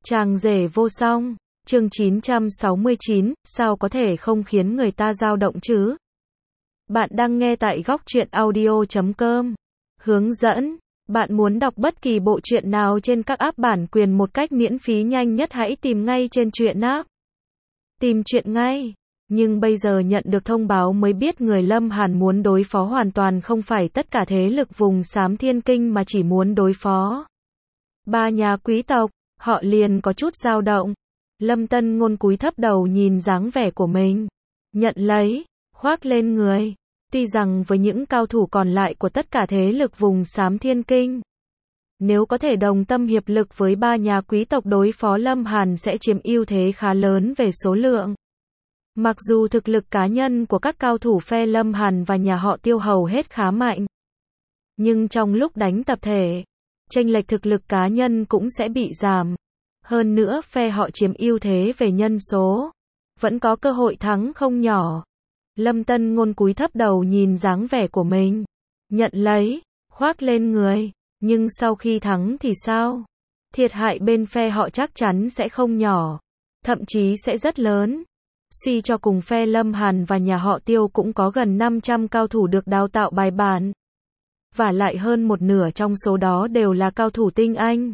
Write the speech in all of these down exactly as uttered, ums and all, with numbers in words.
Chàng rể vô song, chương chín trăm sáu mươi chín, sao có thể không khiến người ta dao động chứ? Bạn đang nghe tại góc truyện audio chấm com. Hướng dẫn, bạn muốn đọc bất kỳ bộ truyện nào trên các app bản quyền một cách miễn phí nhanh nhất hãy tìm ngay trên truyện app. Tìm truyện ngay. Nhưng bây giờ nhận được thông báo mới biết người Lâm Hàn muốn đối phó hoàn toàn không phải tất cả thế lực vùng xám thiên kinh mà chỉ muốn đối phó ba nhà quý tộc, họ liền có chút dao động. Lâm Tân Ngôn cúi thấp đầu nhìn dáng vẻ của mình, nhận lấy, khoác lên người. Tuy rằng với những cao thủ còn lại của tất cả thế lực vùng xám thiên kinh, nếu có thể đồng tâm hiệp lực với ba nhà quý tộc đối phó Lâm Hàn sẽ chiếm ưu thế khá lớn về số lượng. Mặc dù thực lực cá nhân của các cao thủ phe Lâm Hàn và nhà họ Tiêu hầu hết khá mạnh, nhưng trong lúc đánh tập thể, chênh lệch thực lực cá nhân cũng sẽ bị giảm. Hơn nữa phe họ chiếm ưu thế về nhân số, vẫn có cơ hội thắng không nhỏ. Lâm Tân Ngôn cúi thấp đầu nhìn dáng vẻ của mình, nhận lấy, khoác lên người. Nhưng sau khi thắng thì sao? Thiệt hại bên phe họ chắc chắn sẽ không nhỏ, thậm chí sẽ rất lớn. Suy cho cùng phe Lâm Hàn và nhà họ Tiêu cũng có gần năm trăm cao thủ được đào tạo bài bản. Và lại hơn một nửa trong số đó đều là cao thủ tinh anh.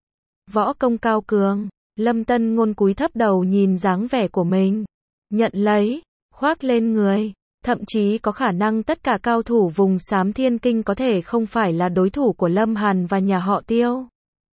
Võ công cao cường, Lâm Tân Ngôn cúi thấp đầu nhìn dáng vẻ của mình, nhận lấy, khoác lên người. Thậm chí có khả năng tất cả cao thủ vùng xám thiên kinh có thể không phải là đối thủ của Lâm Hàn và nhà họ Tiêu.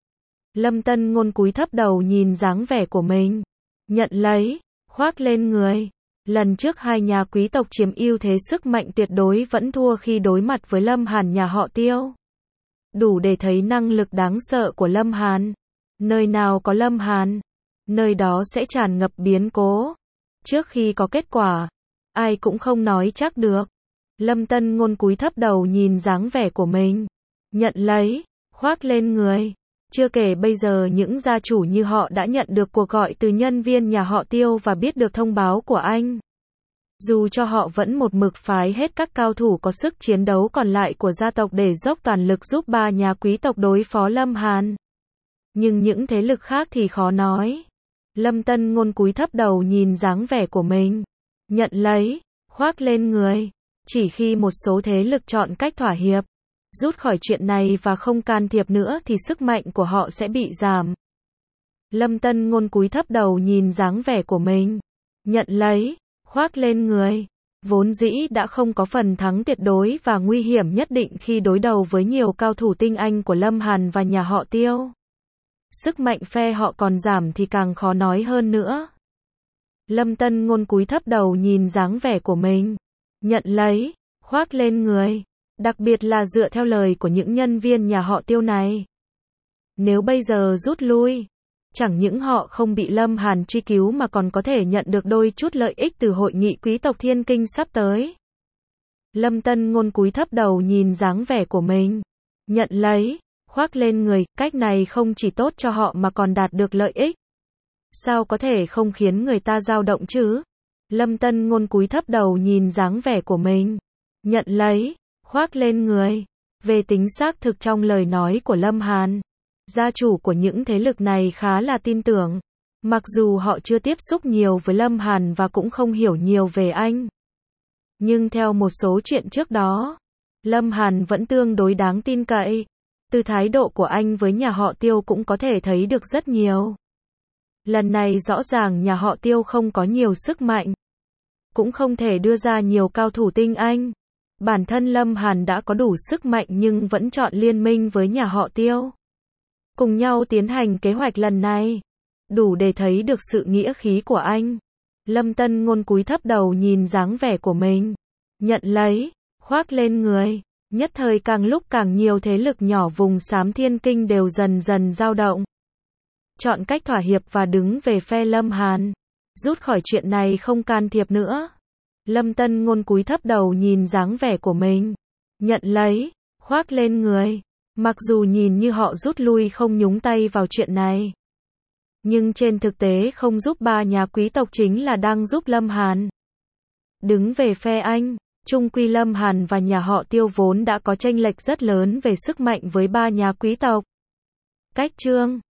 Lâm Tân Ngôn cúi thấp đầu nhìn dáng vẻ của mình, nhận lấy, khoác lên người. Lần trước hai nhà quý tộc chiếm ưu thế sức mạnh tuyệt đối vẫn thua khi đối mặt với Lâm Hàn nhà họ Tiêu. Đủ để thấy năng lực đáng sợ của Lâm Hàn. Nơi nào có Lâm Hàn, nơi đó sẽ tràn ngập biến cố. Trước khi có kết quả, ai cũng không nói chắc được. Lâm Tân Ngôn cúi thấp đầu nhìn dáng vẻ của mình, nhận lấy, khoác lên người. Chưa kể bây giờ những gia chủ như họ đã nhận được cuộc gọi từ nhân viên nhà họ Tiêu và biết được thông báo của anh. Dù cho họ vẫn một mực phái hết các cao thủ có sức chiến đấu còn lại của gia tộc để dốc toàn lực giúp ba nhà quý tộc đối phó Lâm Hàn, nhưng những thế lực khác thì khó nói. Lâm Tân Ngôn cúi thấp đầu nhìn dáng vẻ của mình, nhận lấy, khoác lên người. Chỉ khi một số thế lực chọn cách thỏa hiệp, rút khỏi chuyện này và không can thiệp nữa thì sức mạnh của họ sẽ bị giảm. Lâm Tân Ngôn cúi thấp đầu nhìn dáng vẻ của mình, nhận lấy, khoác lên người. Vốn dĩ đã không có phần thắng tuyệt đối và nguy hiểm nhất định khi đối đầu với nhiều cao thủ tinh anh của Lâm Hàn và nhà họ Tiêu. Sức mạnh phe họ còn giảm thì càng khó nói hơn nữa. Lâm Tân Ngôn cúi thấp đầu nhìn dáng vẻ của mình, nhận lấy, khoác lên người. Đặc biệt là dựa theo lời của những nhân viên nhà họ Tiêu này, nếu bây giờ rút lui, chẳng những họ không bị Lâm Hàn truy cứu mà còn có thể nhận được đôi chút lợi ích từ hội nghị quý tộc thiên kinh sắp tới. Lâm Tân Ngôn cúi thấp đầu nhìn dáng vẻ của mình, nhận lấy, khoác lên người. Cách này không chỉ tốt cho họ mà còn đạt được lợi ích. Sao có thể không khiến người ta dao động chứ? Lâm Tân Ngôn cúi thấp đầu nhìn dáng vẻ của mình, nhận lấy, khoác lên người. Về tính xác thực trong lời nói của Lâm Hàn, gia chủ của những thế lực này khá là tin tưởng. Mặc dù họ chưa tiếp xúc nhiều với Lâm Hàn và cũng không hiểu nhiều về anh, nhưng theo một số chuyện trước đó, Lâm Hàn vẫn tương đối đáng tin cậy. Từ thái độ của anh với nhà họ Tiêu cũng có thể thấy được rất nhiều. Lần này rõ ràng nhà họ Tiêu không có nhiều sức mạnh, cũng không thể đưa ra nhiều cao thủ tinh anh. Bản thân Lâm Hàn đã có đủ sức mạnh nhưng vẫn chọn liên minh với nhà họ Tiêu, cùng nhau tiến hành kế hoạch lần này. Đủ để thấy được sự nghĩa khí của anh. Lâm Tân Ngôn cúi thấp đầu nhìn dáng vẻ của mình, nhận lấy, khoác lên người. Nhất thời càng lúc càng nhiều thế lực nhỏ vùng xám thiên kinh đều dần dần dao động, chọn cách thỏa hiệp và đứng về phe Lâm Hàn, rút khỏi chuyện này không can thiệp nữa. Lâm Tân Ngôn cúi thấp đầu nhìn dáng vẻ của mình, nhận lấy, khoác lên người. Mặc dù nhìn như họ rút lui không nhúng tay vào chuyện này, nhưng trên thực tế không giúp ba nhà quý tộc chính là đang giúp Lâm Hàn đứng về phe anh. Chung quy Lâm Hàn và nhà họ Tiêu vốn đã có chênh lệch rất lớn về sức mạnh với ba nhà quý tộc. Cách chương